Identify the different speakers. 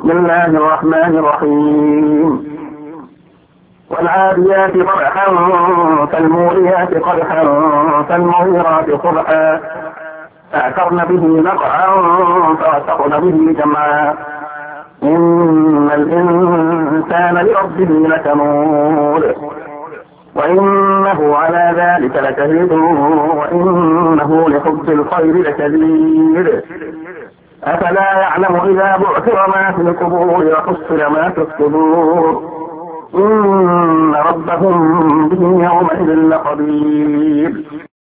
Speaker 1: بسم الله الرحمن الرحيم. والعاديات ضبحا فالموريات قدحا فالمغيرات صبحا فأثرن به نقعا فوسطن به جمعا إن الإنسان لربه لكنود وإنه على ذلك لشهيد وإنه لحب الخير لشديد أفلا يعلم إذا بعثر ما في القبور وحصل ما في الصدور إن ربهم بهم يومئذ لخبير.